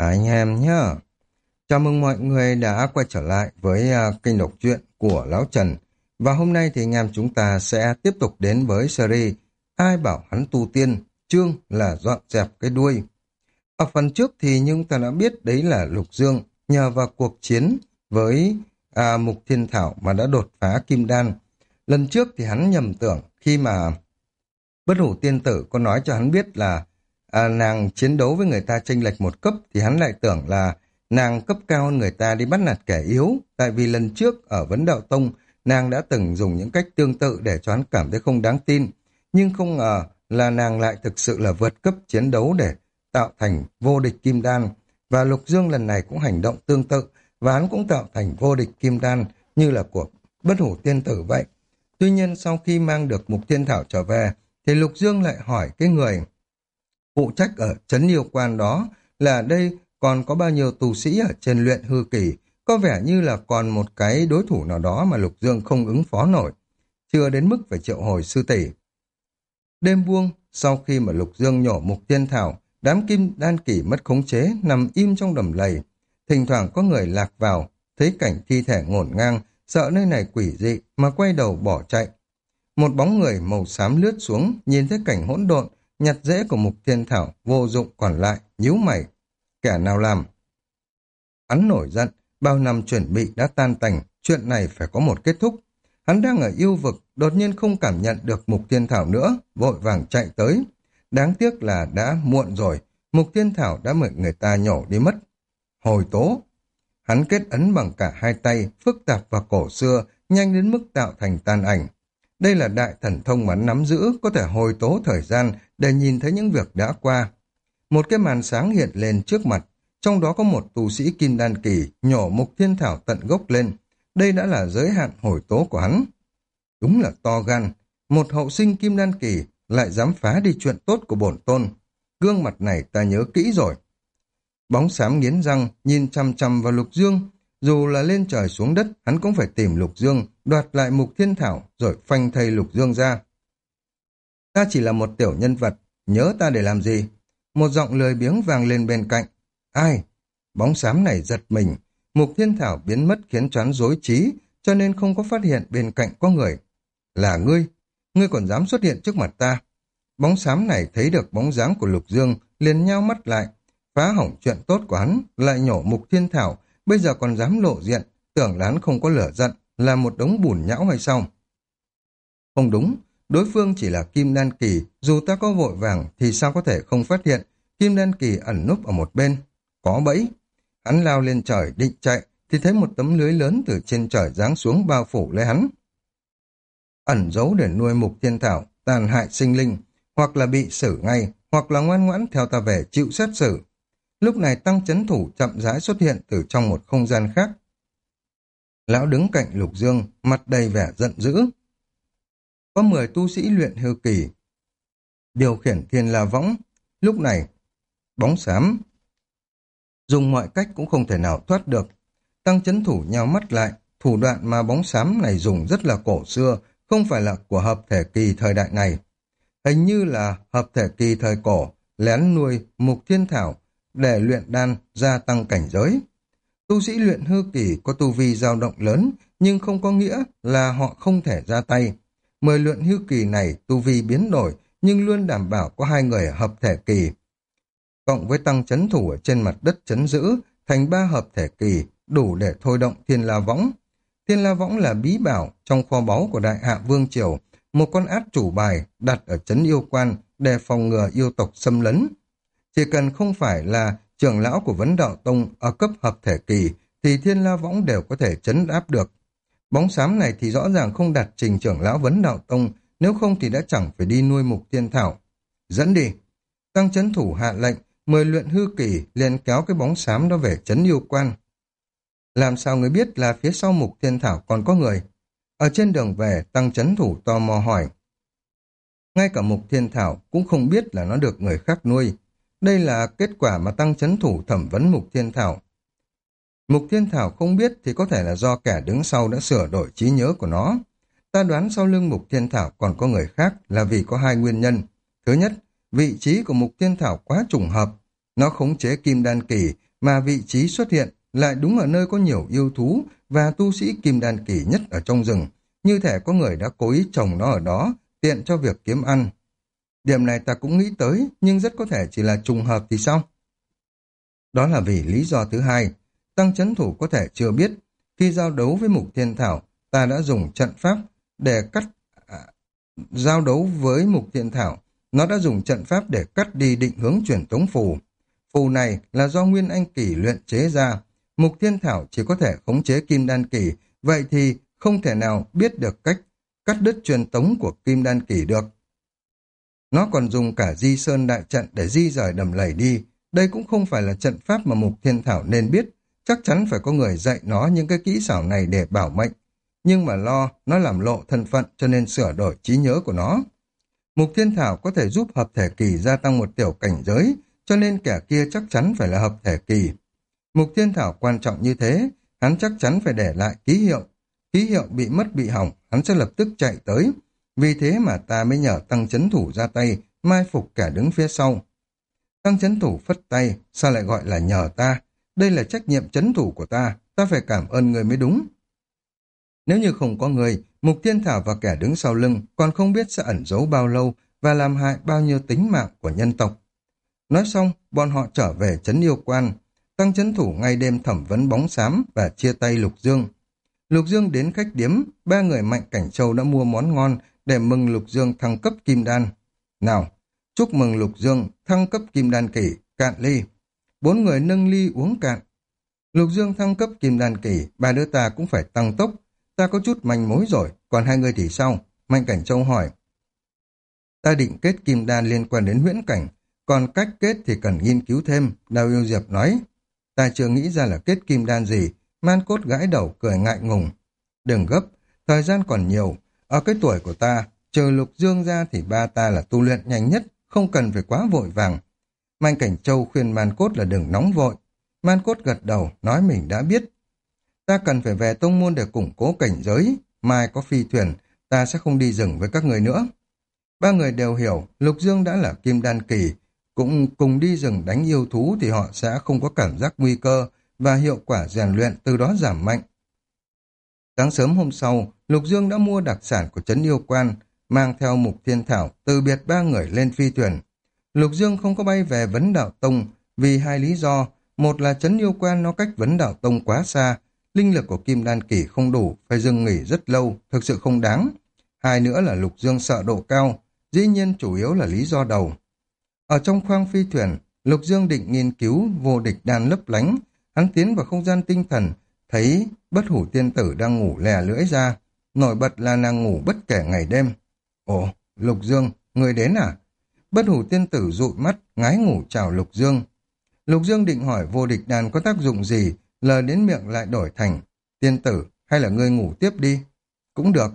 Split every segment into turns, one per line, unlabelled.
Anh em nhá. Chào mừng mọi người đã quay trở lại với kênh đọc truyện của Lão Trần. Và hôm nay thì anh em chúng ta sẽ tiếp tục đến với series Ai bảo hắn tu tiên, chương là dọn dẹp cái đuôi. Ở phần trước thì chúng ta đã biết đấy là Lục Dương nhờ vào cuộc chiến với Mục Thiên Thảo mà đã đột phá Kim Đan. Lần trước thì hắn nhầm tưởng khi mà Bất Hủ Tiên Tử có nói cho hắn biết là nàng chiến đấu với người ta chênh lệch một cấp thì hắn lại tưởng là nàng cấp cao hơn người ta đi bắt nạt kẻ yếu, tại vì lần trước ở Vấn Đạo Tông nàng đã từng dùng những cách tương tự để cho hắn cảm thấy không đáng tin, nhưng không ngờ là nàng lại thực sự là vượt cấp chiến đấu để tạo thành vô địch kim đan, và Lục Dương lần này cũng hành động tương tự và hắn cũng tạo thành vô địch kim đan như là của Bất Hủ Tiên Tử vậy. Tuy nhiên sau khi mang được Mục Thiên Thảo trở về thì Lục Dương lại hỏi cái người phụ trách ở trấn Yêu Quan đó là đây còn có bao nhiêu tù sĩ ở trên luyện hư kỳ, có vẻ như là còn một cái đối thủ nào đó mà Lục Dương không ứng phó nổi, chưa đến mức phải triệu hồi sư tỷ. Đêm buông, sau khi mà Lục Dương nhổ Mục Thiên Thảo, đám kim đan kỳ mất khống chế nằm im trong đầm lầy. Thỉnh thoảng có người lạc vào, thấy cảnh thi thể ngổn ngang, sợ nơi này quỷ dị mà quay đầu bỏ chạy. Một bóng người màu xám lướt xuống, nhìn thấy cảnh hỗn độn, nhặt rễ của Mục Thiên Thảo vô dụng còn lại, nhíu mày. Kẻ nào làm? Hắn nổi giận, bao năm chuẩn bị đã tan tành, chuyện này phải có một kết thúc. Hắn đang ở yêu vực, đột nhiên không cảm nhận được Mục Thiên Thảo nữa, vội vàng chạy tới. Đáng tiếc là đã muộn rồi, Mục Thiên Thảo đã bị người ta nhổ đi mất. Hồi tố. Hắn kết ấn bằng cả hai tay, phức tạp và cổ xưa, nhanh đến mức tạo thành tàn ảnh. Đây là đại thần thông mà hắn nắm giữ, có thể hồi tố thời gian để nhìn thấy những việc đã qua. Một cái màn sáng hiện lên trước mặt, trong đó có một tu sĩ kim đan kỳ nhổ Mục Thiên Thảo tận gốc lên. Đây đã là giới hạn hồi tố của hắn. Đúng là to gan, một hậu sinh kim đan kỳ lại dám phá đi chuyện tốt của bổn tôn. Gương mặt này ta nhớ kỹ rồi. Bóng xám nghiến răng, nhìn chằm chằm vào Lục Dương. Dù là lên trời xuống đất, hắn cũng phải tìm Lục Dương, đoạt lại Mục Thiên Thảo, rồi phanh thây Lục Dương ra. Ta chỉ là một tiểu nhân vật, nhớ ta để làm gì? Một giọng lười biếng vang lên bên cạnh. Ai? Bóng xám này giật mình. Mục Thiên Thảo biến mất khiến choán rối trí, cho nên không có phát hiện bên cạnh có người. Là ngươi? Ngươi còn dám xuất hiện trước mặt ta? Bóng xám này thấy được bóng dáng của Lục Dương, liền nhao mắt lại. Phá hỏng chuyện tốt của hắn, lại nhổ Mục Thiên Thảo, bây giờ còn dám lộ diện, tưởng là hắn không có lửa giận, là một đống bùn nhão hay sao? Không đúng, đối phương chỉ là kim đan kỳ, dù ta có vội vàng thì sao có thể không phát hiện, kim đan kỳ ẩn núp ở một bên. Có bẫy. Hắn lao lên trời định chạy, thì thấy một tấm lưới lớn từ trên trời giáng xuống bao phủ lấy hắn. Ẩn giấu để nuôi Mục Thiên Thảo, tàn hại sinh linh, hoặc là bị xử ngay, hoặc là ngoan ngoãn theo ta về chịu xét xử. Lúc này Tăng Chấn Thủ chậm rãi xuất hiện từ trong một không gian khác. Lão đứng cạnh Lục Dương, mặt đầy vẻ giận dữ. Có 10 tu sĩ luyện hư kỳ điều khiển Thiên La Võng. Lúc này, bóng xám dùng mọi cách cũng không thể nào thoát được. Tăng Chấn Thủ nhao mắt lại, thủ đoạn mà bóng xám này dùng rất là cổ xưa, không phải là của hợp thể kỳ thời đại này. Hình như là hợp thể kỳ thời cổ, lén nuôi Mục Thiên Thảo để luyện đan gia tăng cảnh giới. Tu sĩ luyện hư kỳ có tu vi dao động lớn, nhưng không có nghĩa là họ không thể ra tay. 10 luyện hư kỳ này tu vi biến đổi, nhưng luôn đảm bảo có 2 người ở hợp thể kỳ. Cộng với Tăng Chấn Thủ ở trên mặt đất chấn giữ, thành 3 hợp thể kỳ, đủ để thôi động Thiên La Võng. Thiên La Võng là bí bảo trong kho báu của Đại Hạ Vương Triều, một con át chủ bài đặt ở trấn Yêu Quan để phòng ngừa yêu tộc xâm lấn. Chỉ cần không phải là trưởng lão của Vấn Đạo Tông ở cấp hợp thể kỳ thì Thiên La Võng đều có thể trấn áp được. Bóng xám này thì rõ ràng không đặt trình trưởng lão Vấn Đạo Tông, nếu không thì đã chẳng phải đi nuôi Mục Thiên Thảo. Dẫn đi. Tăng Chấn Thủ hạ lệnh, 10 luyện hư kỳ liền kéo cái bóng xám đó về trấn Yêu Quan. Làm sao người biết là phía sau Mục Thiên Thảo còn có người? Ở trên đường về, Tăng Chấn Thủ tò mò hỏi. Ngay cả Mục Thiên Thảo cũng không biết là nó được người khác nuôi. Đây là kết quả mà Tăng Chấn Thủ thẩm vấn Mục Thiên Thảo. Mục Thiên Thảo không biết thì có thể là do kẻ đứng sau đã sửa đổi trí nhớ của nó. Ta đoán sau lưng Mục Thiên Thảo còn có người khác là vì có 2 nguyên nhân. Thứ nhất, vị trí của Mục Thiên Thảo quá trùng hợp. Nó khống chế kim đan kỳ mà vị trí xuất hiện lại đúng ở nơi có nhiều yêu thú và tu sĩ kim đan kỳ nhất ở trong rừng, như thể có người đã cố ý trồng nó ở đó, tiện cho việc kiếm ăn. Điểm này ta cũng nghĩ tới, nhưng rất có thể chỉ là trùng hợp thì sao? Đó là vì lý do thứ hai, tăng chấn thủ có thể chưa biết, khi giao đấu với Mục Thiên Thảo, ta đã dùng trận pháp để cắt giao đấu với Mục Thiên Thảo, nó đã dùng trận pháp để cắt đi định hướng truyền tống phù. Phù này là do Nguyên Anh Kỳ luyện chế ra, Mục Thiên Thảo chỉ có thể khống chế Kim Đan Kỳ, vậy thì không thể nào biết được cách cắt đứt truyền tống của Kim Đan Kỳ được. Nó còn dùng cả Di Sơn Đại Trận để di rời đầm lầy đi. Đây cũng không phải là trận pháp mà Mục Thiên Thảo nên biết. Chắc chắn phải có người dạy nó những cái kỹ xảo này để bảo mệnh. Nhưng mà lo nó làm lộ thân phận cho nên sửa đổi trí nhớ của nó. Mục Thiên Thảo có thể giúp hợp thể kỳ gia tăng một tiểu cảnh giới, cho nên kẻ kia chắc chắn phải là hợp thể kỳ. Mục Thiên Thảo quan trọng như thế, hắn chắc chắn phải để lại ký hiệu. Ký hiệu bị mất bị hỏng, hắn sẽ lập tức chạy tới. Vì thế mà ta mới nhờ Tăng Chấn Thủ ra tay, mai phục kẻ đứng phía sau. Tăng Chấn Thủ phất tay, sao lại gọi là nhờ ta? Đây là trách nhiệm chấn thủ của ta phải cảm ơn người mới đúng. Nếu như không có người, Mục Thiên Thảo và kẻ đứng sau lưng còn không biết sẽ ẩn giấu bao lâu và làm hại bao nhiêu tính mạng của nhân tộc. Nói xong, bọn họ trở về trấn yêu quan. Tăng Chấn Thủ ngay đêm thẩm vấn bóng xám và chia tay Lục Dương. Lục Dương đến khách điếm, ba người Mạnh Cảnh Châu đã mua món ngon để mừng Lục Dương thăng cấp kim đan. Nào, chúc mừng Lục Dương thăng cấp kim đan kỳ, cạn ly. Bốn người nâng ly uống cạn. Lục Dương thăng cấp kim đan kỳ, ba đứa ta cũng phải tăng tốc. Ta có chút manh mối rồi, còn hai người thì sao? Mạnh Cảnh Châu hỏi. Ta định kết kim đan liên quan đến huyễn cảnh, còn cách kết thì cần nghiên cứu thêm, Đào Yêu Diệp nói. Ta chưa nghĩ ra là kết kim đan gì, Man Cốt gãi đầu cười ngại ngùng. Đừng gấp, thời gian còn nhiều. Ở cái tuổi của ta, trừ Lục Dương ra thì ba ta là tu luyện nhanh nhất, không cần phải quá vội vàng. Mạnh Cảnh Châu khuyên Man Cốt là đừng nóng vội. Man Cốt gật đầu, nói mình đã biết. Ta cần phải về tông môn để củng cố cảnh giới. Mai có phi thuyền, ta sẽ không đi rừng với các người nữa. Ba người đều hiểu, Lục Dương đã là kim đan kỳ, cũng cùng đi rừng đánh yêu thú thì họ sẽ không có cảm giác nguy cơ và hiệu quả rèn luyện từ đó giảm mạnh. Sáng sớm hôm sau, Lục Dương đã mua đặc sản của trấn yêu quan, mang theo Mục Thiên Thảo từ biệt ba người lên phi thuyền. Lục Dương không có bay về Vấn Đạo Tông vì hai lý do. Một là trấn yêu quan nó cách Vấn Đạo Tông quá xa, linh lực của Kim Đan Kỳ không đủ, phải dừng nghỉ rất lâu, thực sự không đáng. Hai nữa là Lục Dương sợ độ cao, dĩ nhiên chủ yếu là lý do đầu. Ở trong khoang phi thuyền, Lục Dương định nghiên cứu vô địch đan lấp lánh. Hắn tiến vào không gian tinh thần, thấy Bất Hủ Tiên Tử đang ngủ lè lưỡi ra. Nổi bật là nàng ngủ bất kể ngày đêm. Ồ, Lục Dương, người đến à? Bất Hủ Tiên Tử dụi mắt, ngái ngủ chào Lục Dương. Lục Dương định hỏi vô địch đan có tác dụng gì, lời đến miệng lại đổi thành: Tiên Tử, hay là ngươi ngủ tiếp đi? Cũng được.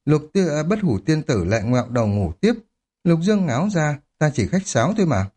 Bất Hủ Tiên Tử lại ngoẹo đầu ngủ tiếp. Lục Dương ngáo ra, ta chỉ khách sáo thôi mà.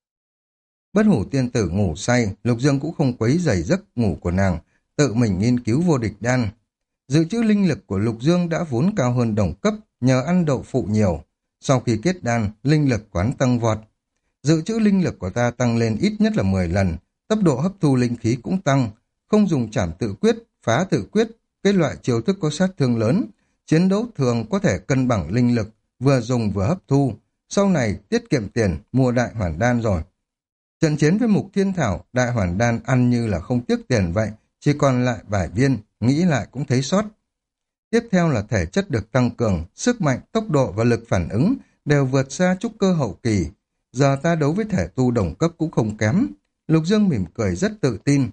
Bất Hủ Tiên Tử ngủ say, Lục Dương cũng không quấy rầy giấc ngủ của nàng, tự mình nghiên cứu vô địch đan. Dự trữ linh lực của Lục Dương đã vốn cao hơn đồng cấp nhờ ăn đậu phụ nhiều. Sau khi kết đan, linh lực quán tăng vọt. Dự trữ linh lực của ta tăng lên ít nhất là 10 lần, tốc độ hấp thu linh khí cũng tăng, không dùng trảm tự quyết, phá tự quyết, cái loại chiêu thức có sát thương lớn. Chiến đấu thường có thể cân bằng linh lực, vừa dùng vừa hấp thu. Sau này tiết kiệm tiền mua đại hoàn đan rồi. Trận chiến với Mục Thiên Thảo, đại hoàn đan ăn như là không tiếc tiền vậy, chỉ còn lại vài viên, nghĩ lại cũng thấy sót. Tiếp theo là thể chất được tăng cường, sức mạnh, tốc độ và lực phản ứng đều vượt xa trúc cơ hậu kỳ. Giờ ta đấu với thể tu đồng cấp cũng không kém. Lục Dương mỉm cười rất tự tin.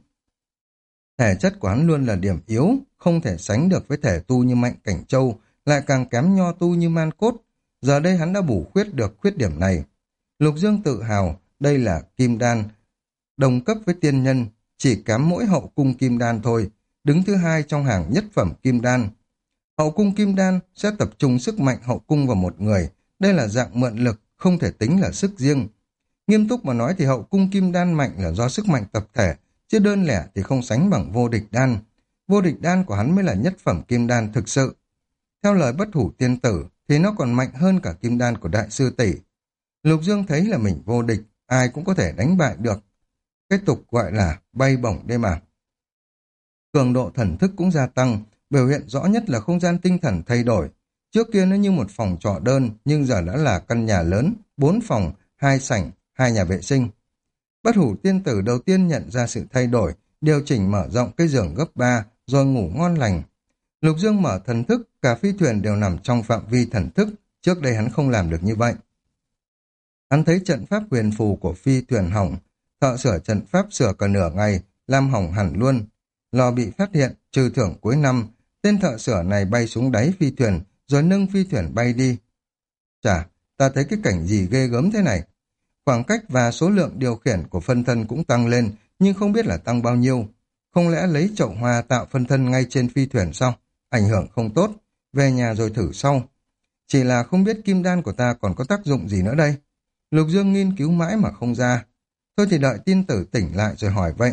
Thể chất của hắn luôn là điểm yếu, không thể sánh được với thể tu như Mạnh Cảnh Châu, lại càng kém nho tu như Man Cốt. Giờ đây hắn đã bù khuyết được khuyết điểm này. Lục Dương tự hào, đây là kim đan, đồng cấp với tiên nhân, chỉ kém mỗi hậu cung kim đan thôi, đứng thứ hai trong hàng nhất phẩm kim đan. Hậu cung kim đan sẽ tập trung sức mạnh hậu cung vào một người, đây là dạng mượn lực, không thể tính là sức riêng. Nghiêm túc mà nói thì hậu cung kim đan mạnh là do sức mạnh tập thể, chứ đơn lẻ thì không sánh bằng vô địch đan. Vô địch đan của hắn mới là nhất phẩm kim đan thực sự. Theo lời Bất Hủ Tiên Tử thì nó còn mạnh hơn cả kim đan của đại sư tỷ. Lục Dương thấy là mình vô địch, ai cũng có thể đánh bại được. Cái tục gọi là bay bổng đây mà. Cường độ thần thức cũng gia tăng, biểu hiện rõ nhất là không gian tinh thần thay đổi. Trước kia nó như một phòng trọ đơn, nhưng giờ đã là căn nhà lớn, 4 phòng, 2 sảnh, 2 nhà vệ sinh. Bất hủ tiên tử đầu tiên nhận ra sự thay đổi, điều chỉnh mở rộng cái giường gấp 3, rồi ngủ ngon lành. Lục Dương mở thần thức, cả phi thuyền đều nằm trong phạm vi thần thức, trước đây hắn không làm được như vậy. Hắn thấy trận pháp huyền phù của phi thuyền hỏng, thợ sửa trận pháp sửa cả nửa ngày, làm hỏng hẳn luôn. Lò bị phát hiện, trừ thưởng cuối năm, tên thợ sửa này bay xuống đáy phi thuyền, rồi nâng phi thuyền bay đi. Chà, ta thấy cái cảnh gì ghê gớm thế này. Khoảng cách và số lượng điều khiển của phân thân cũng tăng lên, nhưng không biết là tăng bao nhiêu. Không lẽ lấy chậu hoa tạo phân thân ngay trên phi thuyền sao? Ảnh hưởng không tốt, về nhà rồi thử sau. Chỉ là không biết kim đan của ta còn có tác dụng gì nữa đây. Lục Dương nghiên cứu mãi mà không ra. Thôi thì đợi tiên tử tỉnh lại rồi hỏi vậy.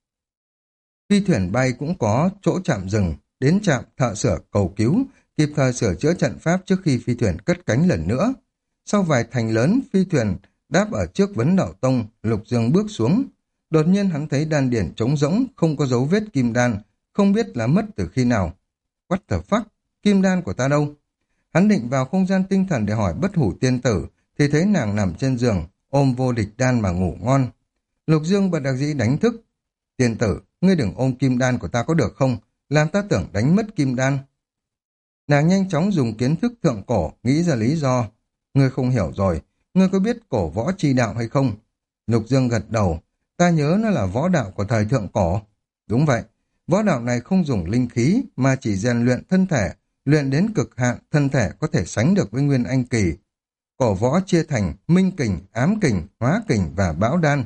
Phi thuyền bay cũng có chỗ chạm dừng, đến trạm thợ sửa cầu cứu, kịp thời sửa chữa trận pháp trước khi phi thuyền cất cánh lần nữa. Sau vài thành lớn, phi thuyền đáp ở trước vấn đảo tông, Lục Dương bước xuống. Đột nhiên hắn thấy đan điển trống rỗng, không có dấu vết kim đan, không biết là mất từ khi nào. What the fuck? Kim đan của ta đâu? Hắn định vào không gian tinh thần để hỏi bất hủ tiên tử, thì thấy nàng nằm trên giường, ôm vô địch đan mà ngủ ngon. Lục Dương bật đặc dĩ đánh thức. Tiên tử, ngươi đừng ôm kim đan của ta có được không? Làm ta tưởng đánh mất kim đan. Nàng nhanh chóng dùng kiến thức thượng cổ, nghĩ ra lý do. Ngươi không hiểu rồi, ngươi có biết cổ võ chi đạo hay không? Lục Dương gật đầu, ta nhớ nó là võ đạo của thời thượng cổ. Đúng vậy, võ đạo này không dùng linh khí mà chỉ rèn luyện thân thể, luyện đến cực hạn thân thể có thể sánh được với nguyên anh kỳ. Cổ võ chia thành minh kình, ám kình, hóa kình và bão đan.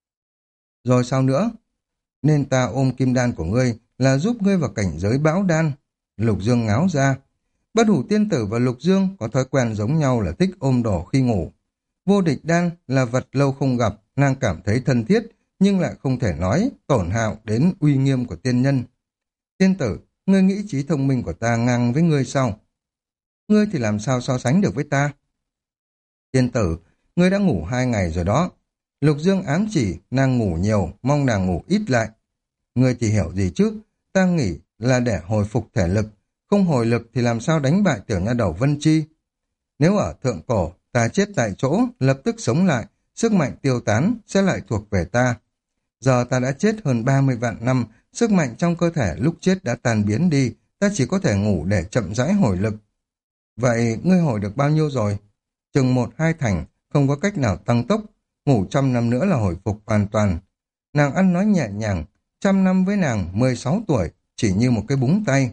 Rồi sao nữa? Nên ta ôm kim đan của ngươi là giúp ngươi vào cảnh giới bão đan. Lục Dương ngáo ra. Bất hủ tiên tử và Lục Dương có thói quen giống nhau là thích ôm đồ khi ngủ. Vô địch đan là vật lâu không gặp, nàng cảm thấy thân thiết, nhưng lại không thể nói, tổn hại đến uy nghiêm của tiên nhân. Tiên tử, ngươi nghĩ trí thông minh của ta ngang với ngươi sao? Ngươi thì làm sao so sánh được với ta? Tiên tử, ngươi đã ngủ 2 ngày rồi đó. Lục Dương ám chỉ nàng ngủ nhiều, mong nàng ngủ ít lại. Ngươi thì hiểu gì chứ? Ta nghĩ là để hồi phục thể lực, không hồi lực thì làm sao đánh bại tiểu nha đầu Vân Chi? Nếu ở thượng cổ, ta chết tại chỗ, lập tức sống lại, sức mạnh tiêu tán sẽ lại thuộc về ta. Giờ ta đã chết hơn 30 vạn năm, sức mạnh trong cơ thể lúc chết đã tan biến đi, ta chỉ có thể ngủ để chậm rãi hồi lực. Vậy ngươi hồi được bao nhiêu rồi? Chừng 1-2 thành, không có cách nào tăng tốc, ngủ 100 năm nữa là hồi phục hoàn toàn. Nàng ăn nói nhẹ nhàng, 100 năm với nàng 16 tuổi, chỉ như một cái búng tay.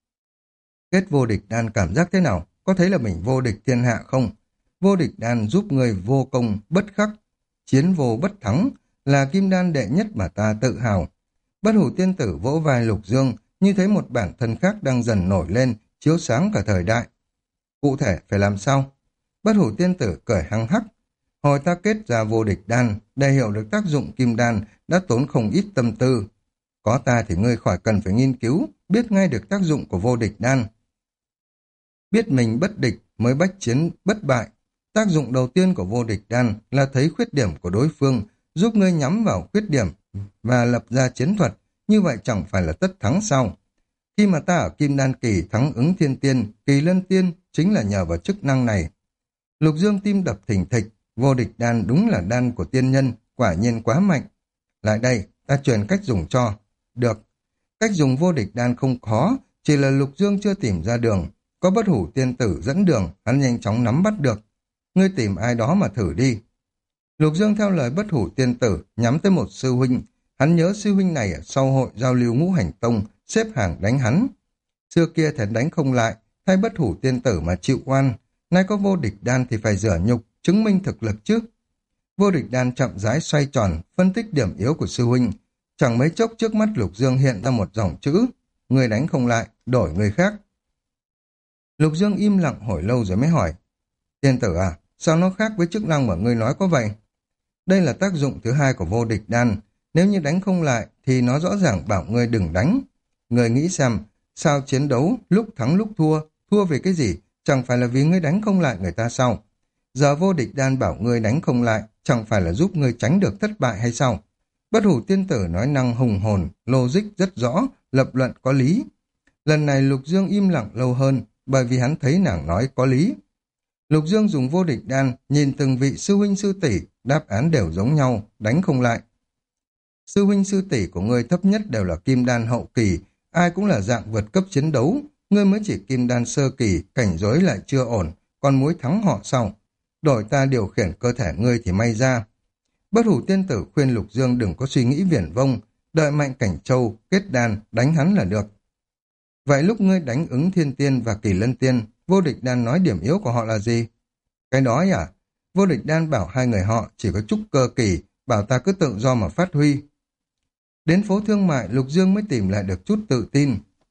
Kết vô địch đan cảm giác thế nào? Có thấy là mình vô địch thiên hạ không? Vô địch đan giúp người vô công, bất khắc, chiến vô bất thắng, là kim đan đệ nhất mà ta tự hào. Bất hủ tiên tử vỗ vai Lục Dương, như thấy một bản thân khác đang dần nổi lên, chiếu sáng cả thời đại. Cụ thể phải làm sao? Bất hủ tiên tử cười hăng hắc. Hồi ta kết ra vô địch đan, để hiểu được tác dụng kim đan, đã tốn không ít tâm tư. Có ta thì ngươi khỏi cần phải nghiên cứu, biết ngay được tác dụng của vô địch đan. Biết mình bất địch mới bách chiến bất bại. Tác dụng đầu tiên của vô địch đan là thấy khuyết điểm của đối phương, giúp ngươi nhắm vào khuyết điểm và lập ra chiến thuật, như vậy chẳng phải là tất thắng sao? Khi mà ta ở kim đan kỳ thắng ứng thiên tiên, kỳ lân tiên chính là nhờ vào chức năng này. Lục Dương tim đập thình thịch, vô địch đan đúng là đan của tiên nhân, quả nhiên quá mạnh. Lại đây, ta truyền cách dùng cho. Được, cách dùng vô địch đan không khó, chỉ là Lục Dương chưa tìm ra đường. Có bất hủ tiên tử dẫn đường, hắn nhanh chóng nắm bắt được. Ngươi tìm ai đó mà thử đi. Lục Dương theo lời bất hủ tiên tử, nhắm tới một sư huynh. Hắn nhớ sư huynh này ở sau hội giao lưu ngũ hành tông, xếp hàng đánh hắn. Xưa kia thèm đánh không lại, thay bất hủ tiên tử mà chịu oan. Nay có vô địch đan thì phải rửa nhục, chứng minh thực lực chứ. Vô địch đan chậm rãi xoay tròn, phân tích điểm yếu của sư huynh. Chẳng mấy chốc trước mắt Lục Dương hiện ra một dòng chữ. Người đánh không lại, đổi người khác. Lục Dương im lặng hồi lâu rồi mới hỏi. Tiên tử à, sao nó khác với chức năng mà ngươi nói có vậy? Đây là tác dụng thứ hai của vô địch đan. Nếu như đánh không lại thì nó rõ ràng bảo ngươi đừng đánh. Ngươi nghĩ xem, sao chiến đấu lúc thắng lúc thua, thua vì cái gì? Chẳng phải là vì ngươi đánh không lại người ta sao? Giờ vô địch đan bảo ngươi đánh không lại, chẳng phải là giúp ngươi tránh được thất bại hay sao? Bất hủ tiên tử nói năng hùng hồn, logic rất rõ, lập luận có lý. Lần này Lục Dương im lặng lâu hơn, bởi vì hắn thấy nàng nói có lý. Lục Dương dùng vô địch đan, nhìn từng vị sư huynh sư tỷ, đáp án đều giống nhau, đánh không lại. Sư huynh sư tỷ của ngươi thấp nhất đều là kim đan hậu kỳ, ai cũng là dạng vượt cấp chiến đấu, ngươi mới chỉ kim đan sơ kỳ, cảnh giới lại chưa ổn, còn muốn thắng họ sau. Đổi ta điều khiển cơ thể ngươi thì may ra. Bất hủ tiên tử khuyên Lục Dương đừng có suy nghĩ viển vông, đợi Mạnh Cảnh Châu kết đan đánh hắn là được. Vậy lúc ngươi đánh ứng thiên tiên và kỳ lân tiên, vô địch đan nói điểm yếu của họ là gì? Cái đó à? Vô địch đan bảo hai người họ chỉ có trúc cơ kỳ, bảo ta cứ tự do mà phát huy. Đến phố thương mại, Lục Dương mới tìm lại được chút tự tin.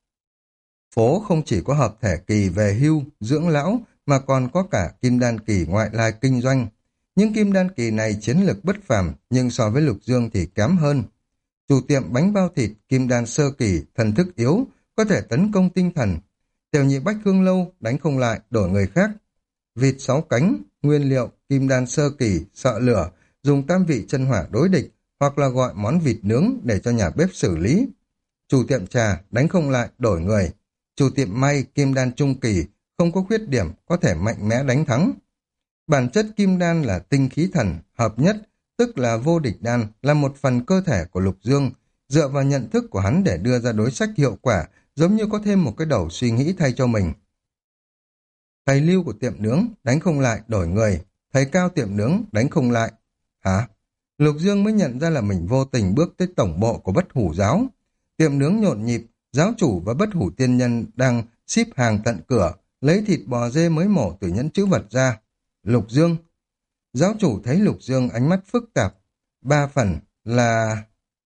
Phố không chỉ có hợp thể kỳ về hưu, dưỡng lão, mà còn có cả kim đan kỳ ngoại lai kinh doanh. Những kim đan kỳ này chiến lực bất phàm, nhưng so với Lục Dương thì kém hơn. Chủ tiệm bánh bao thịt, kim đan sơ kỳ, thần thức yếu, có thể tấn công tinh thần. Tiểu nhị bách hương lâu, đánh không lại, đổi người khác. Vịt sáu cánh, nguyên liệu, kim đan sơ kỳ, sợ lửa, dùng tam vị chân hỏa đối địch, hoặc là gọi món vịt nướng để cho nhà bếp xử lý. Chủ tiệm trà, đánh không lại, đổi người. Chủ tiệm may, kim đan trung kỳ, không có khuyết điểm, có thể mạnh mẽ đánh thắng. Bản chất kim đan là tinh khí thần, hợp nhất, tức là vô địch đan, là một phần cơ thể của Lục Dương, dựa vào nhận thức của hắn để đưa ra đối sách hiệu quả, giống như có thêm một cái đầu suy nghĩ thay cho mình. Thầy Lưu của tiệm nướng, đánh không lại, đổi người. Thầy Cao tiệm nướng, đánh không lại. Hả? Lục Dương mới nhận ra là mình vô tình bước tới tổng bộ của Bất Hủ giáo. Tiệm nướng nhộn nhịp, giáo chủ và Bất Hủ tiên nhân đang ship hàng tận cửa, lấy thịt bò dê mới mổ từ nhẫn chữ vật ra. Lục Dương. Giáo chủ thấy Lục Dương ánh mắt phức tạp. 3 phần là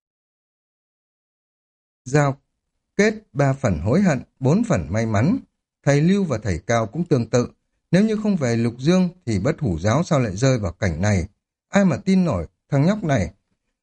giao kết, 3 phần hối hận, 4 phần may mắn. Thầy Lưu và thầy Cao cũng tương tự. Nếu như không về Lục Dương thì Bất Hủ giáo sao lại rơi vào cảnh này? Ai mà tin nổi thằng nhóc này.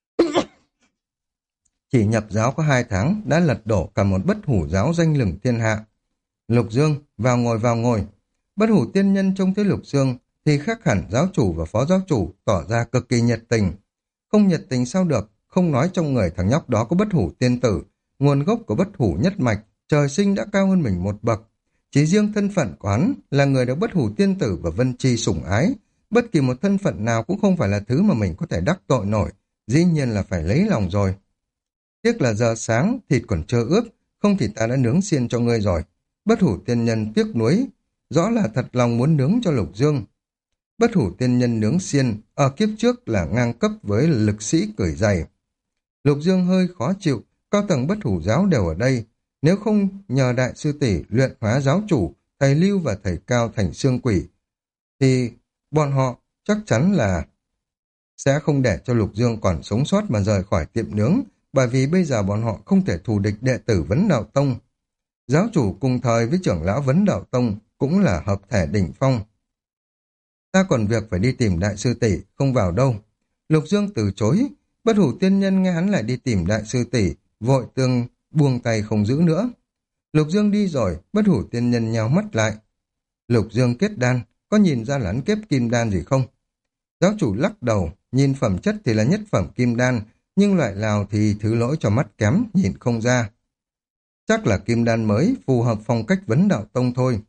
Chỉ nhập giáo có 2 tháng đã lật đổ cả một Bất Hủ giáo danh lừng thiên hạ. Lục Dương, vào ngồi vào ngồi. Bất Hủ tiên nhân trông thấy Lục Dương thì khác hẳn giáo chủ và phó giáo chủ, tỏ ra cực kỳ nhiệt tình. Không nhiệt tình sao được, không nói trong người thằng nhóc đó có Bất Hủ tiên tử, nguồn gốc của Bất Hủ nhất mạch, trời sinh đã cao hơn mình một bậc. Chỉ riêng thân phận của hắn là người được Bất Hủ tiên tử và Vân Chi sủng ái, bất kỳ một thân phận nào cũng không phải là thứ mà mình có thể đắc tội nổi, dĩ nhiên là phải lấy lòng rồi. Tiếc là giờ sáng, thịt còn chưa ướp, không thì ta đã nướng xiên cho ngươi rồi. Bất Hủ tiên nhân tiếc nuối, rõ là thật lòng muốn nướng cho Lục Dương. Bất Hủ tiên nhân nướng xiên, ở kiếp trước là ngang cấp với lực sĩ cởi giày. Lục Dương hơi khó chịu, cao tầng Bất Hủ giáo đều ở đây. Nếu không nhờ đại sư tỷ luyện hóa giáo chủ, thầy Lưu và thầy Cao thành xương quỷ, thì bọn họ chắc chắn là sẽ không để cho Lục Dương còn sống sót mà rời khỏi tiệm nướng, bởi vì bây giờ bọn họ không thể thù địch đệ tử Vấn Đạo Tông. Giáo chủ cùng thời với trưởng lão Vấn Đạo Tông cũng là hợp thể đỉnh phong. Ta còn việc phải đi tìm đại sư tỷ, không vào đâu. Lục Dương từ chối. Bất Hủ tiên nhân nghe hắn lại đi tìm đại sư tỷ, vội buông tay không giữ nữa. Lục Dương đi rồi, Bất Hủ tiên nhân nhào mắt lại. Lục Dương kết đan, có nhìn ra là hắn kết kim đan gì không? Giáo chủ lắc đầu, nhìn phẩm chất thì là nhất phẩm kim đan, nhưng loại nào thì thứ lỗi cho mắt kém, nhìn không ra. Chắc là kim đan mới, phù hợp phong cách Vấn Đạo Tông thôi.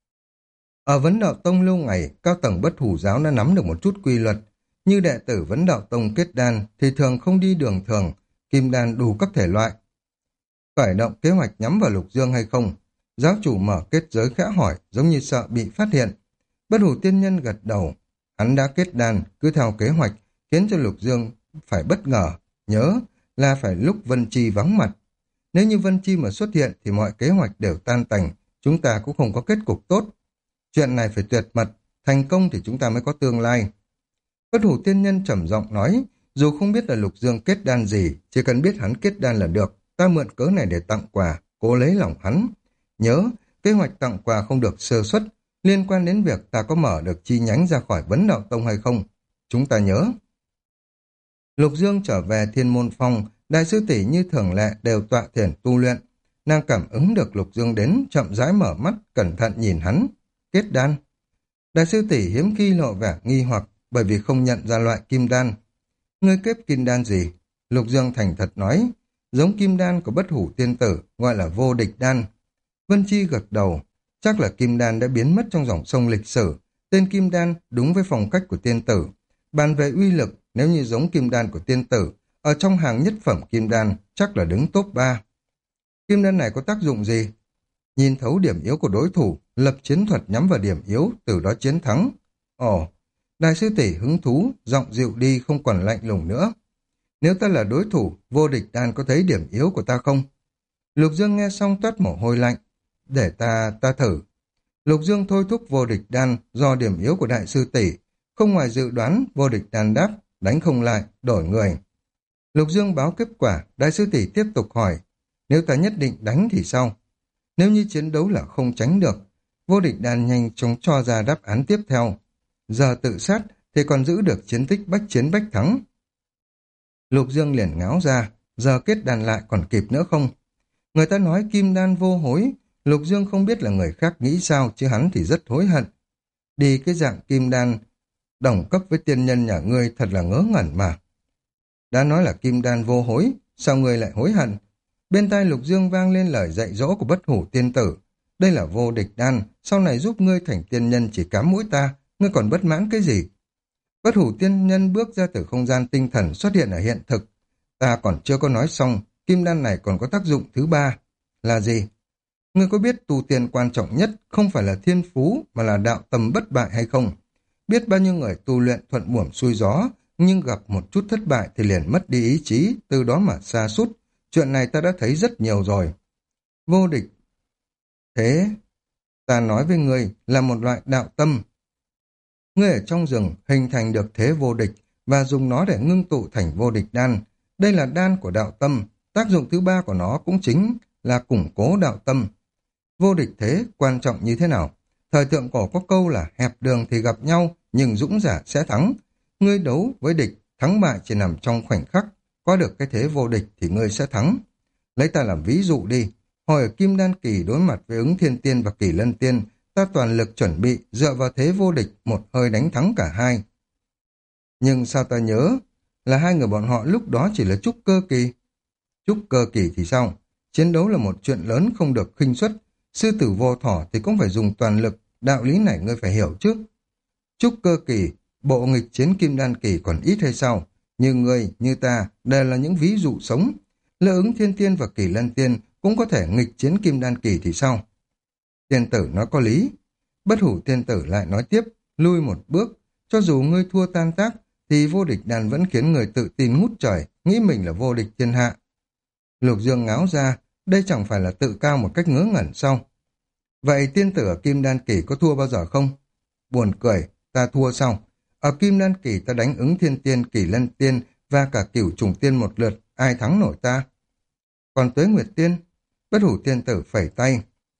Ở Vấn Đạo Tông lâu ngày, cao tầng Bất Hủ giáo đã nắm được một chút quy luật. Như đệ tử Vấn Đạo Tông kết đan thì thường không đi đường thường, kim đan đủ các thể loại. Khởi động kế hoạch nhắm vào Lục Dương hay không? Giáo chủ mở kết giới khẽ hỏi, giống như sợ bị phát hiện. Bất Hủ tiên nhân gật đầu. Hắn đã kết đan, cứ theo kế hoạch, khiến cho Lục Dương phải bất ngờ. Nhớ là phải lúc Vân Chi vắng mặt. Nếu như Vân Chi mà xuất hiện thì mọi kế hoạch đều tan tành, chúng ta cũng không có kết cục tốt. Chuyện này phải tuyệt mật, thành công thì chúng ta mới có tương lai. Bất Hủ tiên nhân trầm giọng nói, dù không biết là Lục Dương kết đan gì, chỉ cần biết hắn kết đan là được, ta mượn cớ này để tặng quà, cố lấy lòng hắn. Nhớ, kế hoạch tặng quà không được sơ suất, liên quan đến việc ta có mở được chi nhánh ra khỏi Vấn Đạo Tông hay không. Chúng ta nhớ. Lục Dương trở về Thiên Môn Phong, đại sư tỷ như thường lệ đều tọa thiền tu luyện. Nàng cảm ứng được Lục Dương đến, chậm rãi mở mắt, cẩn thận nhìn hắn. Kết đan. Đại sư tỷ hiếm khi lộ vẻ nghi hoặc, bởi vì không nhận ra loại kim đan. Ngươi kết kim đan gì? Lục Dương thành thật nói, giống kim đan của bất hủ tiên tử, gọi là vô địch đan. Vân Chi gật đầu, chắc là kim đan đã biến mất trong dòng sông lịch sử. Tên kim đan đúng với phong cách của tiên tử. Bàn về uy lực, nếu như giống kim đan của tiên tử, ở trong hàng nhất phẩm kim đan chắc là đứng top 3. Kim đan này có tác dụng gì? Nhìn thấu điểm yếu của đối thủ, lập chiến thuật nhắm vào điểm yếu, từ đó chiến thắng. Ồ, đại sư tỷ hứng thú, giọng dịu đi không còn lạnh lùng nữa. Nếu ta là đối thủ, vô địch đan có thấy điểm yếu của ta không? Lục Dương nghe xong toát mồ hôi lạnh. Để ta thử. Lục Dương thôi thúc vô địch đan do điểm yếu của đại sư tỷ. Không ngoài dự đoán, vô địch đan đáp, đánh không lại, đổi người. Lục Dương báo kết quả, đại sư tỷ tiếp tục hỏi. Nếu ta nhất định đánh thì sao? Nếu như chiến đấu là không tránh được, vô địch đan nhanh chóng cho ra đáp án tiếp theo. Giờ tự sát thì còn giữ được chiến tích bách chiến bách thắng. Lục Dương liền ngáo ra, giờ kết đàn lại còn kịp nữa không? Người ta nói kim đan vô hối, Lục Dương không biết là người khác nghĩ sao, chứ hắn thì rất hối hận. Đi cái dạng kim đan, đồng cấp với tiên nhân nhà ngươi thật là ngớ ngẩn mà. Đã nói là kim đan vô hối, sao ngươi lại hối hận? Bên tai Lục Dương vang lên lời dạy dỗ của bất hủ tiên tử. Đây là vô địch đan, sau này giúp ngươi thành tiên nhân chỉ cám mũi ta, ngươi còn bất mãn cái gì? Bất hủ tiên nhân bước ra từ không gian tinh thần xuất hiện ở hiện thực. Ta còn chưa có nói xong, kim đan này còn có tác dụng thứ 3. Là gì? Ngươi có biết tu tiên quan trọng nhất không phải là thiên phú mà là đạo tâm bất bại hay không? Biết bao nhiêu người tu luyện thuận buồm xuôi gió, nhưng gặp một chút thất bại thì liền mất đi ý chí, từ đó mà sa sút. Chuyện này ta đã thấy rất nhiều rồi. Vô địch. Thế, ta nói với ngươi là một loại đạo tâm. Ngươi ở trong rừng hình thành được thế vô địch và dùng nó để ngưng tụ thành vô địch đan. Đây là đan của đạo tâm. Tác dụng thứ 3 của nó cũng chính là củng cố đạo tâm. Vô địch thế quan trọng như thế nào? Thời thượng cổ có câu là hẹp đường thì gặp nhau, nhưng dũng giả sẽ thắng. Ngươi đấu với địch, thắng bại chỉ nằm trong khoảnh khắc. Có được cái thế vô địch thì ngươi sẽ thắng. Lấy ta làm ví dụ đi. Hồi ở Kim Đan Kỳ đối mặt với Ứng Thiên Tiên và Kỳ Lân Tiên, ta toàn lực chuẩn bị, dựa vào thế vô địch, một hơi đánh thắng cả hai. Nhưng sao ta nhớ là hai người bọn họ lúc đó chỉ là trúc cơ kỳ. Trúc cơ kỳ thì sao? Chiến đấu là một chuyện lớn không được khinh suất. Sư tử vô thỏ thì cũng phải dùng toàn lực, đạo lý này ngươi phải hiểu trước. Trúc cơ kỳ, bộ nghịch chiến Kim Đan Kỳ còn ít hay sao? Như ngươi, như ta, đều là những ví dụ sống. Lỡ Ứng Thiên Tiên và Kỳ Lân Tiên cũng có thể nghịch chiến Kim Đan Kỳ thì sao? Tiên tử nói có lý. Bất hủ tiên tử lại nói tiếp, lui một bước. Cho dù ngươi thua tan tác, thì vô địch đàn vẫn khiến người tự tin ngút trời, nghĩ mình là vô địch thiên hạ. Lục Dương ngáo ra, đây chẳng phải là tự cao một cách ngớ ngẩn sao? Vậy tiên tử ở Kim Đan Kỳ có thua bao giờ không? Buồn cười, ta thua sao? Ở Kim Đan Kỳ ta đánh Ứng Thiên Tiên, Kỳ Lân Tiên và cả Cửu Trùng Tiên một lượt, ai thắng nổi ta? Còn Tuế Nguyệt Tiên? Bất hủ tiên tử phẩy tay.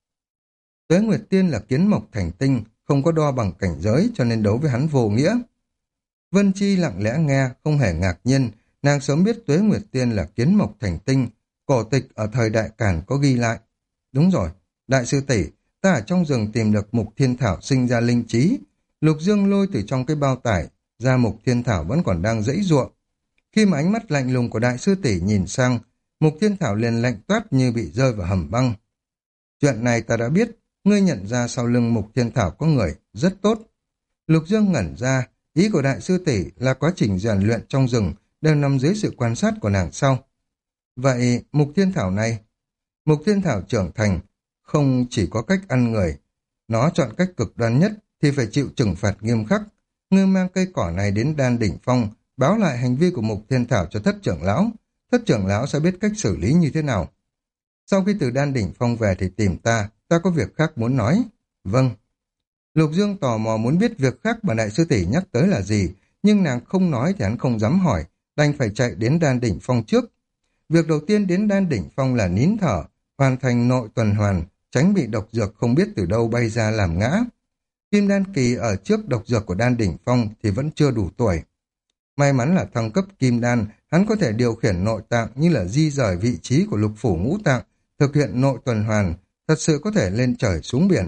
Tuế Nguyệt Tiên là kiến mộc thành tinh, không có đo bằng cảnh giới cho nên đấu với hắn vô nghĩa. Vân Chi lặng lẽ nghe, không hề ngạc nhiên, nàng sớm biết Tuế Nguyệt Tiên là kiến mộc thành tinh, cổ tịch ở thời Đại Càn có ghi lại. Đúng rồi, đại sư tỷ, ta ở trong rừng tìm được mục thiên thảo sinh ra linh trí. Lục Dương lôi từ trong cái bao tải ra mục thiên thảo vẫn còn đang giãy giụa. Khi mà ánh mắt lạnh lùng của đại sư tỷ nhìn sang, mục thiên thảo liền lạnh toát như bị rơi vào hầm băng. Chuyện này ta đã biết, ngươi nhận ra sau lưng mục thiên thảo có người, rất tốt. Lục Dương ngẩn ra, ý của đại sư tỷ là quá trình rèn luyện trong rừng đều nằm dưới sự quan sát của nàng sau. Vậy mục thiên thảo này? Mục thiên thảo trưởng thành, không chỉ có cách ăn người. Nó chọn cách cực đoan nhất thì phải chịu trừng phạt nghiêm khắc. Ngươi mang cây cỏ này đến Đan Đỉnh Phong, báo lại hành vi của mục thiên thảo cho thất trưởng lão. Thất trưởng lão sẽ biết cách xử lý như thế nào. Sau khi từ Đan Đỉnh Phong về thì tìm ta có việc khác muốn nói. Vâng. Lục Dương tò mò muốn biết việc khác mà đại sư tỷ nhắc tới là gì, nhưng nàng không nói thì hắn không dám hỏi, đành phải chạy đến Đan Đỉnh Phong trước. Việc đầu tiên đến Đan Đỉnh Phong là nín thở, hoàn thành nội tuần hoàn, tránh bị độc dược không biết từ đâu bay ra làm ngã. Kim Đan Kỳ ở trước độc dược của Đan Đỉnh Phong thì vẫn chưa đủ tuổi. May mắn là thăng cấp Kim Đan, hắn có thể điều khiển nội tạng như là di rời vị trí của lục phủ ngũ tạng, thực hiện nội tuần hoàn, thật sự có thể lên trời xuống biển.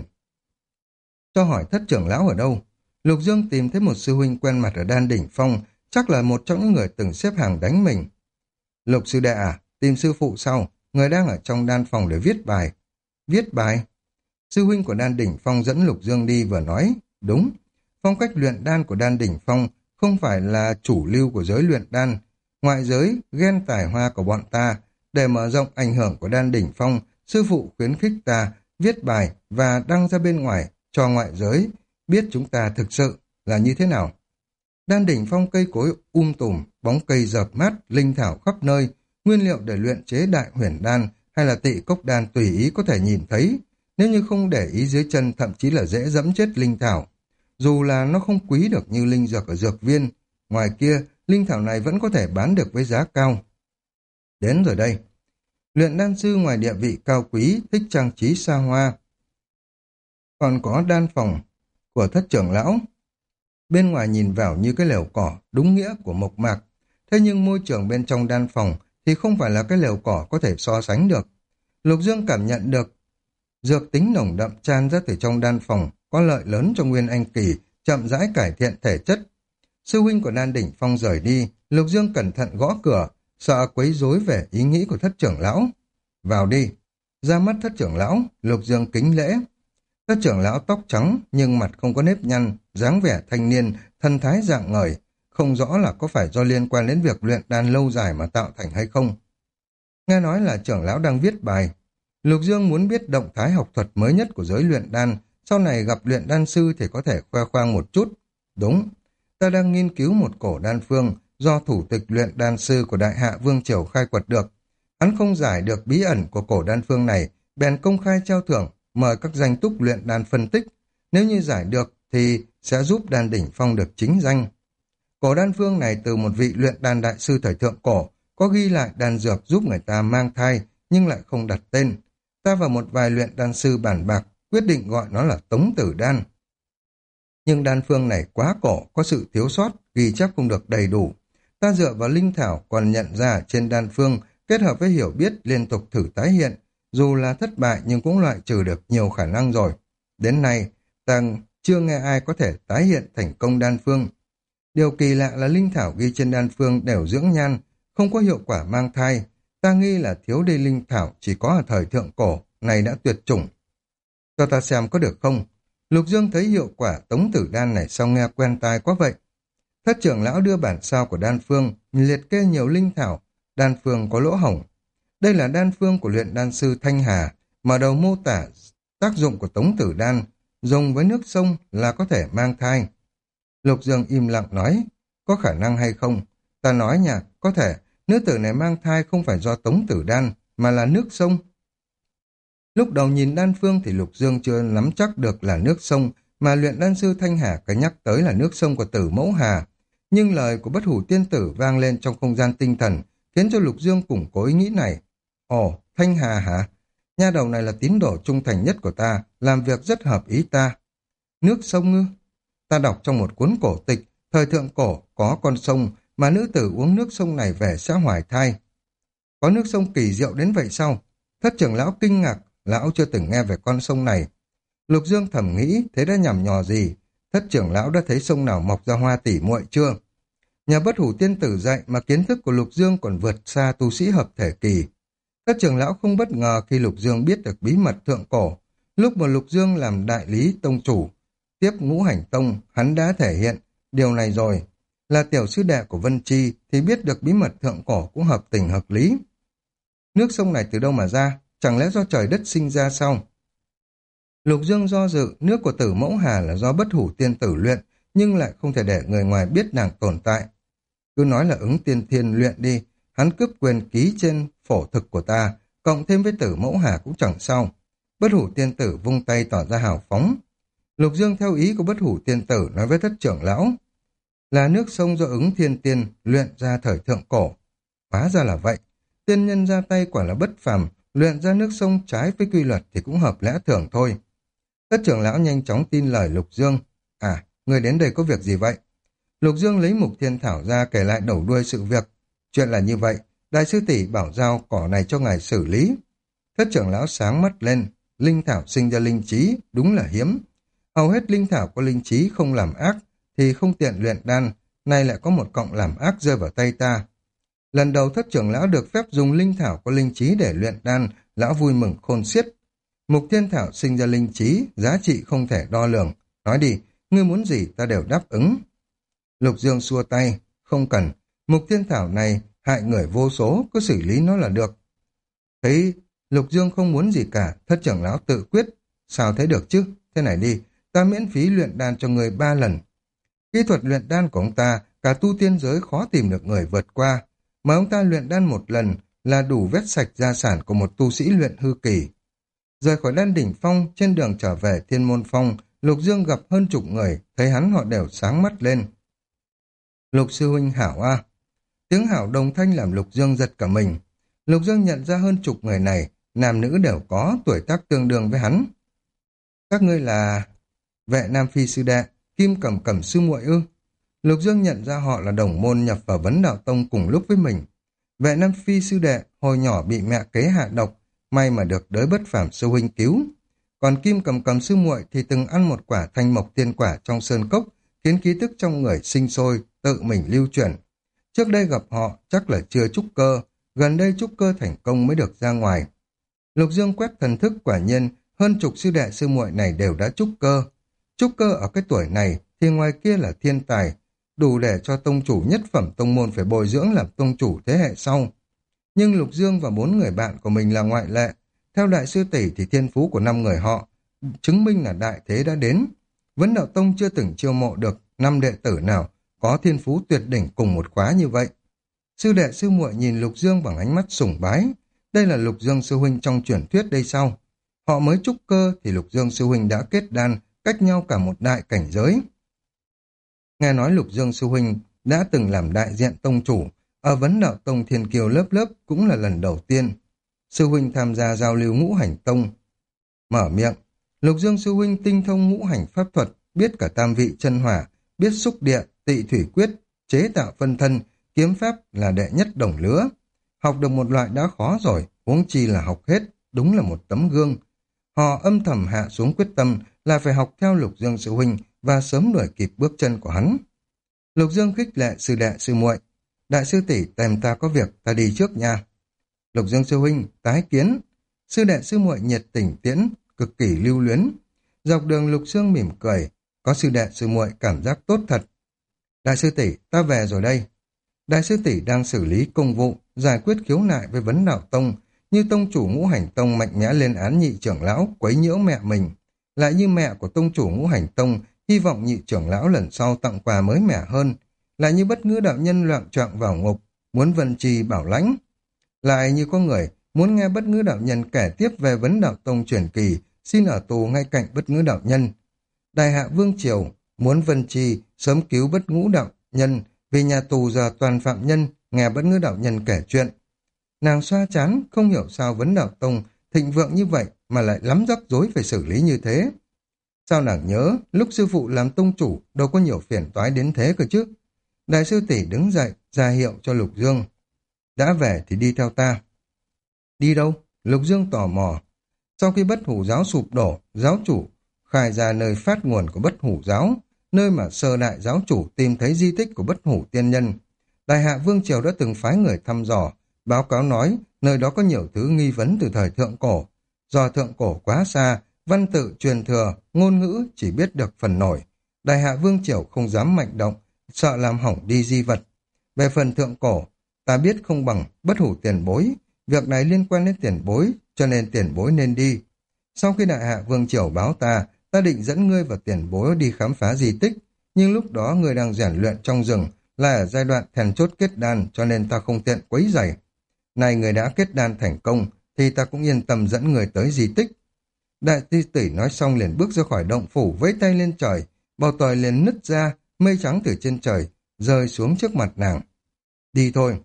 Cho hỏi thất trưởng lão ở đâu? Lục Dương tìm thấy một sư huynh quen mặt ở Đan Đỉnh Phong, chắc là một trong những người từng xếp hàng đánh mình. Lục sư đệ à, tìm sư phụ sau, người đang ở trong đan phòng để viết bài. Viết bài? Sư huynh của Đan Đỉnh Phong dẫn Lục Dương đi vừa nói, đúng, phong cách luyện đan của Đan Đỉnh Phong không phải là chủ lưu của giới luyện đan. Ngoại giới, ghen tài hoa của bọn ta, để mở rộng ảnh hưởng của Đan Đỉnh Phong, sư phụ khuyến khích ta viết bài và đăng ra bên ngoài cho ngoại giới biết chúng ta thực sự là như thế nào. Đan Đỉnh Phong cây cối tùm, bóng cây rợp mát, linh thảo khắp nơi, nguyên liệu để luyện chế đại huyền đan hay là tị cốc đan tùy ý có thể nhìn thấy. Nếu như không để ý dưới chân thậm chí là dễ dẫm chết linh thảo. Dù là nó không quý được như linh dược ở dược viên, ngoài kia, linh thảo này vẫn có thể bán được với giá cao. Đến rồi đây. Luyện đan sư ngoài địa vị cao quý, thích trang trí xa hoa. Còn có đan phòng của thất trưởng lão. Bên ngoài nhìn vào như cái lều cỏ, đúng nghĩa của mộc mạc. Thế nhưng môi trường bên trong đan phòng thì không phải là cái lều cỏ có thể so sánh được. Lục Dương cảm nhận được dược tính nồng đậm tràn ra từ trong đan phòng, có lợi lớn cho Nguyên Anh Kỳ, chậm rãi cải thiện thể chất. Sư huynh của Đan Đỉnh Phong rời đi, Lục Dương cẩn thận gõ cửa, sợ quấy rối về ý nghĩ của thất trưởng lão. Vào đi. Ra mắt thất trưởng lão, Lục Dương kính lễ. Thất trưởng lão tóc trắng nhưng mặt không có nếp nhăn, dáng vẻ thanh niên, thân thái rạng ngời, không rõ là có phải do liên quan đến việc luyện đan lâu dài mà tạo thành hay không. Nghe nói là trưởng lão đang viết bài. Lục Dương muốn biết động thái học thuật mới nhất của giới luyện đan, sau này gặp luyện đan sư thì có thể khoe khoang một chút. Đúng, ta đang nghiên cứu một cổ đan phương do thủ tịch luyện đan sư của Đại Hạ Vương Triều khai quật được. Hắn không giải được bí ẩn của cổ đan phương này, bèn công khai treo thưởng, mời các danh túc luyện đan phân tích. Nếu như giải được thì sẽ giúp Đan Đỉnh Phong được chính danh. Cổ đan phương này từ một vị luyện đan đại sư thời thượng cổ, có ghi lại đan dược giúp người ta mang thai, nhưng lại không đặt tên. Ta và một vài luyện đan sư bàn bạc, quyết định gọi nó là Tống Tử Đan. Nhưng đan phương này quá cổ, có sự thiếu sót, ghi chép không được đầy đủ. Ta dựa vào linh thảo còn nhận ra trên đan phương, kết hợp với hiểu biết liên tục thử tái hiện, dù là thất bại nhưng cũng loại trừ được nhiều khả năng rồi. Đến nay, ta chưa nghe ai có thể tái hiện thành công đan phương. Điều kỳ lạ là linh thảo ghi trên đan phương đều dưỡng nhan, không có hiệu quả mang thai. Ta nghi là thiếu đi linh thảo chỉ có ở thời thượng cổ, này đã tuyệt chủng. Cho ta xem có được không? Lục Dương thấy hiệu quả Tống Tử Đan này sao nghe quen tai quá vậy. Thất trưởng lão đưa bản sao của đan phương, liệt kê nhiều linh thảo, đan phương có lỗ hổng. Đây là đan phương của luyện đan sư Thanh Hà, mở đầu mô tả tác dụng của Tống Tử Đan, dùng với nước sông là có thể mang thai. Lục Dương im lặng nói, có khả năng hay không? Ta nói nha, có thể, nữ tử này mang thai không phải do Tống Tử Đan, mà là nước sông. Lúc đầu nhìn đan phương thì Lục Dương chưa nắm chắc được là nước sông, mà luyện đan sư Thanh Hà cái nhắc tới là nước sông của Tử Mẫu Hà. Nhưng lời của Bất Hủ Tiên Tử vang lên trong không gian tinh thần, khiến cho Lục Dương củng cố ý nghĩ này. Ồ, Thanh Hà hả? Nha đầu này là tín đồ trung thành nhất của ta, làm việc rất hợp ý ta. Nước sông ư? Ta đọc trong một cuốn cổ tịch, thời thượng cổ có con sông, mà nữ tử uống nước sông này về sẽ hoài thai. Có nước sông kỳ diệu đến vậy sao? Thất trưởng lão kinh ngạc, lão chưa từng nghe về con sông này. Lục Dương thầm nghĩ, thế đã nhằm nhò gì? Thất trưởng lão đã thấy sông nào mọc ra hoa tỉ muội chưa? Nhà Bất Hủ Tiên Tử dạy mà kiến thức của Lục Dương còn vượt xa tu sĩ hợp thể kỳ. Thất trưởng lão không bất ngờ khi Lục Dương biết được bí mật thượng cổ. Lúc mà Lục Dương làm đại lý tông chủ, tiếp Ngũ Hành Tông, hắn đã thể hiện điều này rồi. Là tiểu sư đệ của Vân Chi thì biết được bí mật thượng cổ cũng hợp tình hợp lý. Nước sông này từ đâu mà ra? Chẳng lẽ do trời đất sinh ra sao? Lục Dương do dự, nước của Tử Mẫu Hà là do Bất Hủ Tiên Tử luyện, nhưng lại không thể để người ngoài biết nàng tồn tại. Cứ nói là Ứng Tiên Thiên luyện đi, hắn cướp quyền ký trên phổ thực của ta, cộng thêm với Tử Mẫu Hà cũng chẳng sao. Bất Hủ Tiên Tử vung tay tỏ ra hào phóng. Lục Dương theo ý của Bất Hủ Tiên Tử nói với thất trưởng lão, là nước sông do Ứng Thiên Tiên luyện ra thời thượng cổ. Hóa ra là vậy, tiên nhân ra tay quả là bất phàm, luyện ra nước sông trái với quy luật thì cũng hợp lẽ thường thôi. Thất trưởng lão nhanh chóng tin lời Lục Dương. À, người đến đây có việc gì vậy? Lục Dương lấy mục thiên thảo ra kể lại đầu đuôi sự việc. Chuyện là như vậy, đại sư tỷ bảo giao cỏ này cho ngài xử lý. Thất trưởng lão sáng mắt lên, linh thảo sinh ra linh trí, đúng là hiếm. Hầu hết linh thảo có linh trí không làm ác, thì không tiện luyện đan, nay lại có một cọng làm ác rơi vào tay ta. Lần đầu thất trưởng lão được phép dùng linh thảo có linh trí để luyện đan, lão vui mừng khôn xiết. Mục thiên thảo sinh ra linh trí, giá trị không thể đo lường. Nói đi, ngươi muốn gì ta đều đáp ứng. Lục Dương xua tay, không cần, mục thiên thảo này hại người vô số, cứ xử lý nó là được. Thấy Lục Dương không muốn gì cả, thất trưởng lão tự quyết. Sao thế được chứ? Thế này đi, ta miễn phí luyện đan cho người 3 lần. Kỹ thuật luyện đan của ông ta, cả tu tiên giới khó tìm được người vượt qua. Mà ông ta luyện đan một lần là đủ vét sạch gia sản của một tu sĩ luyện hư kỳ. Rời khỏi đan đỉnh phong, trên đường trở về Thiên Môn Phong, Lục Dương gặp hơn chục người, thấy hắn họ đều sáng mắt lên. Lục sư huynh hảo a. Tiếng hảo đồng thanh làm Lục Dương giật cả mình. Lục Dương nhận ra hơn chục người này, nam nữ đều có, tuổi tác tương đương với hắn. Các ngươi là Vệ Nam Phi sư đệ, Kim Cẩm Cẩm sư muội ư? Lục Dương nhận ra họ là đồng môn nhập vào Vấn Đạo Tông cùng lúc với mình. Vệ Nam Phi sư đệ hồi nhỏ bị mẹ kế hạ độc, may mà được Đới Bất Phàm sư huynh cứu. Còn Kim Cẩm Cẩm sư muội thì từng ăn một quả thanh mộc tiên quả trong sơn cốc, khiến ký tức trong người sinh sôi, tự mình lưu chuyển. Trước đây gặp họ chắc là chưa trúc cơ, gần đây trúc cơ thành công mới được ra ngoài. Lục Dương quét thần thức, quả nhiên hơn chục sư đệ sư muội này đều đã trúc cơ. Trúc cơ ở cái tuổi này thì ngoài kia là thiên tài, đủ để cho tông chủ nhất phẩm tông môn phải bồi dưỡng làm tông chủ thế hệ sau. Nhưng Lục Dương và 4 người bạn của mình là ngoại lệ. Theo đại sư tỷ thì thiên phú của 5 người họ chứng minh là đại thế đã đến. Vấn Đạo Tông chưa từng chiêu mộ được 5 đệ tử nào có thiên phú tuyệt đỉnh cùng một khóa như vậy. Sư đệ sư muội nhìn Lục Dương bằng ánh mắt sùng bái. Đây là Lục Dương sư huynh trong truyền thuyết đây sao? Họ mới trúc cơ thì Lục Dương sư huynh đã kết đan, cách nhau cả một đại cảnh giới. Nghe nói Lục Dương sư huynh đã từng làm đại diện tông chủ, ở Vấn Đạo Tông thiên kiều lớp lớp cũng là lần đầu tiên. Sư huynh tham gia giao lưu ngũ hành tông. Mở miệng, Lục Dương sư huynh tinh thông ngũ hành pháp thuật, biết cả tam vị chân hỏa, biết xúc địa, tị thủy quyết, chế tạo phân thân, kiếm pháp là đệ nhất đồng lứa. Học được một loại đã khó rồi, huống chi là học hết, đúng là một tấm gương. Họ âm thầm hạ xuống quyết tâm là phải học theo Lục Dương sư huynh và sớm đuổi kịp bước chân của hắn. Lục Dương khích lệ sư đệ sư muội, đại sư tỷ tìm ta có việc, ta đi trước nha. Lục Dương sư huynh tái kiến. Sư đệ sư muội nhiệt tình tiễn, cực kỳ lưu luyến. Dọc đường Lục Dương mỉm cười, có sư đệ sư muội cảm giác tốt thật. Đại sư tỷ, ta về rồi đây. Đại sư tỷ đang xử lý công vụ, giải quyết khiếu nại với Vấn Đạo Tông, như tông chủ ngũ hành tông mạnh mẽ lên án nhị trưởng lão quấy nhiễu mẹ mình, lại như mẹ của tông chủ ngũ hành tông hy vọng nhị trưởng lão lần sau tặng quà mới mẻ hơn, lại như Bất Ngữ đạo nhân loạng choạng vào ngục muốn Vân Trì bảo lãnh, lại như có người muốn nghe Bất Ngữ đạo nhân kể tiếp về Vấn Đạo Tông truyền kỳ, xin ở tù ngay cạnh Bất Ngữ đạo nhân. Đại hạ vương triều muốn Vân Trì sớm cứu Bất Ngữ đạo nhân vì nhà tù giờ toàn phạm nhân, nghe Bất Ngữ đạo nhân kể chuyện. Nàng xoa chán, không hiểu sao Vấn Đạo Tông thịnh vượng như vậy mà lại lắm rắc rối phải xử lý như thế. Sao nàng nhớ, lúc sư phụ làm tông chủ đâu có nhiều phiền toái đến thế cơ chứ. Đại sư tỷ đứng dậy, ra hiệu cho Lục Dương. Đã về thì đi theo ta. Đi đâu? Lục Dương tò mò. Sau khi Bất Hủ giáo sụp đổ, giáo chủ khai ra nơi phát nguồn của Bất Hủ giáo, nơi mà sơ đại giáo chủ tìm thấy di tích của Bất Hủ tiên nhân. Đại hạ vương triều đã từng phái người thăm dò, báo cáo nói nơi đó có nhiều thứ nghi vấn từ thời thượng cổ. Do thượng cổ quá xa, văn tự truyền thừa, ngôn ngữ chỉ biết được phần nổi. Đại hạ vương triều không dám mạnh động, sợ làm hỏng đi di vật. Về phần thượng cổ, ta biết không bằng Bất Hủ tiền bối. Việc này liên quan đến tiền bối, cho nên tiền bối nên đi. Sau khi đại hạ vương triều báo ta, ta định dẫn ngươi và tiền bối đi khám phá di tích. Nhưng lúc đó ngươi đang rèn luyện trong rừng, là ở giai đoạn then chốt kết đan, cho nên ta không tiện quấy rầy. Này người đã kết đan thành công, thì ta cũng yên tâm dẫn người tới di tích. Đại ti tỷ nói xong liền bước ra khỏi động phủ, vẫy tay lên trời, bầu trời liền nứt ra, mây trắng từ trên trời rơi xuống trước mặt nàng. Đi thôi.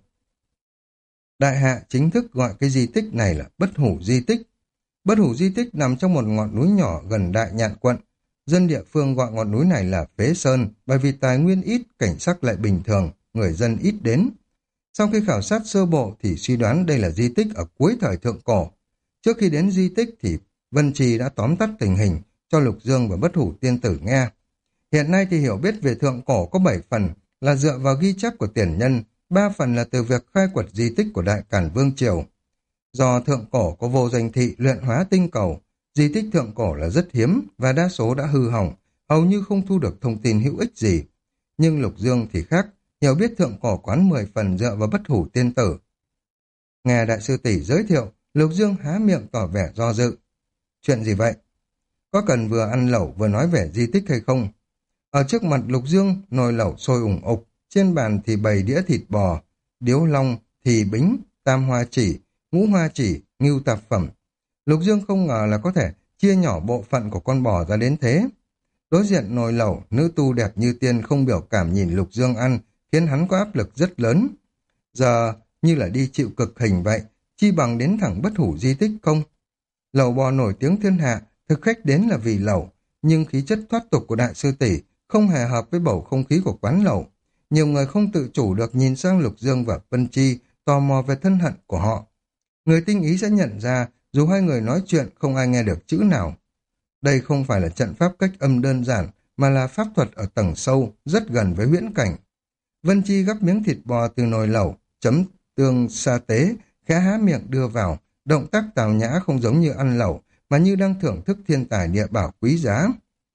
Đại hạ chính thức gọi cái di tích này là Bất Hủ di tích. Bất Hủ di tích nằm trong một ngọn núi nhỏ gần Đại Nhạn quận. Dân địa phương gọi ngọn núi này là Phế Sơn, bởi vì tài nguyên ít, cảnh sắc lại bình thường, người dân ít đến. Sau khi khảo sát sơ bộ thì suy đoán đây là di tích ở cuối thời thượng cổ. Trước khi đến di tích thì Vân Trì đã tóm tắt tình hình cho Lục Dương và Bất Hủ tiên tử nghe. Hiện nay thì hiểu biết về thượng cổ có 7 phần là dựa vào ghi chép của tiền nhân, 3 phần là từ việc khai quật di tích của Đại Càn Vương Triều. Do thượng cổ có vô danh thị luyện hóa tinh cầu, di tích thượng cổ là rất hiếm và đa số đã hư hỏng, hầu như không thu được thông tin hữu ích gì. Nhưng Lục Dương thì khác, hiểu biết thượng cổ quán 10 phần dựa vào bất hủ tiên tử. Nghe đại sư tỷ giới thiệu, Lục Dương há miệng tỏ vẻ do dự. Chuyện gì vậy? Có cần vừa ăn lẩu vừa nói về di tích hay không? Ở trước mặt Lục Dương, nồi lẩu sôi ủng ục, trên bàn thì bày đĩa thịt bò, điếu long, thì bính, tam hoa chỉ, ngũ hoa chỉ, ngưu tạp phẩm. Lục Dương không ngờ là có thể chia nhỏ bộ phận của con bò ra đến thế. Đối diện nồi lẩu, nữ tu đẹp như tiên không biểu cảm nhìn Lục Dương ăn, khiến hắn có áp lực rất lớn. Giờ như là đi chịu cực hình vậy, chi bằng đến thẳng bất hủ di tích không? Lẩu bò nổi tiếng thiên hạ, thực khách đến là vì lẩu, nhưng khí chất thoát tục của đại sư tỷ không hề hợp với bầu không khí của quán lẩu. Nhiều người không tự chủ được nhìn sang Lục Dương và Vân Chi, tò mò về thân hận của họ. Người tinh ý sẽ nhận ra, dù hai người nói chuyện không ai nghe được chữ nào. Đây không phải là trận pháp cách âm đơn giản, mà là pháp thuật ở tầng sâu, rất gần với huyễn cảnh. Vân Chi gắp miếng thịt bò từ nồi lẩu, chấm tương sa tế, khẽ há miệng đưa vào, động tác tào nhã không giống như ăn lẩu, mà như đang thưởng thức thiên tài địa bảo quý giá.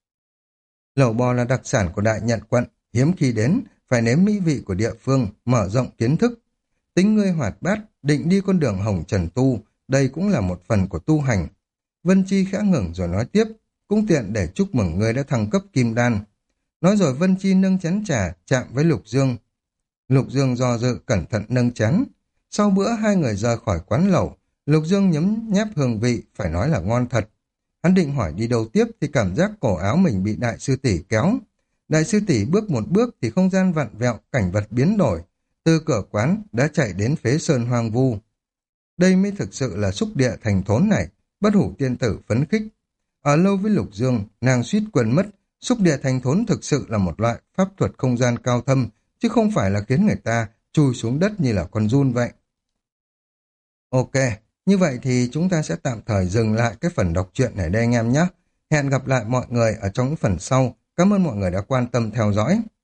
Lẩu bò là đặc sản của Đại Nhận quận, hiếm khi đến, phải nếm mỹ vị của địa phương, mở rộng kiến thức. Tính ngươi hoạt bát, định đi con đường hồng trần tu, đây cũng là một phần của tu hành. Vân Chi khẽ ngừng rồi nói tiếp, cũng tiện để chúc mừng ngươi đã thăng cấp kim đan. Nói rồi Vân Chi nâng chén trà, chạm với Lục Dương. Lục Dương do dự cẩn thận nâng chén. Sau bữa hai người rời khỏi quán lẩu, Lục Dương nhấm nháp hương vị, phải nói là ngon thật. Hắn định hỏi đi đâu tiếp thì cảm giác cổ áo mình bị đại sư tỷ kéo. Đại sư tỷ bước một bước thì không gian vặn vẹo, cảnh vật biến đổi. Từ cửa quán đã chạy đến phế sơn hoang vu. Đây mới thực sự là xúc địa thành thốn này, bất hủ tiên tử phấn khích. Ở lâu với Lục Dương, nàng suýt quên mất, xúc địa thành thốn thực sự là một loại pháp thuật không gian cao thâm, chứ không phải là khiến người ta chui xuống đất như là con giun vậy. Ok, như vậy thì chúng ta sẽ tạm thời dừng lại cái phần đọc truyện này đây anh em nhé. Hẹn gặp lại mọi người ở trong những phần sau. Cảm ơn mọi người đã quan tâm theo dõi.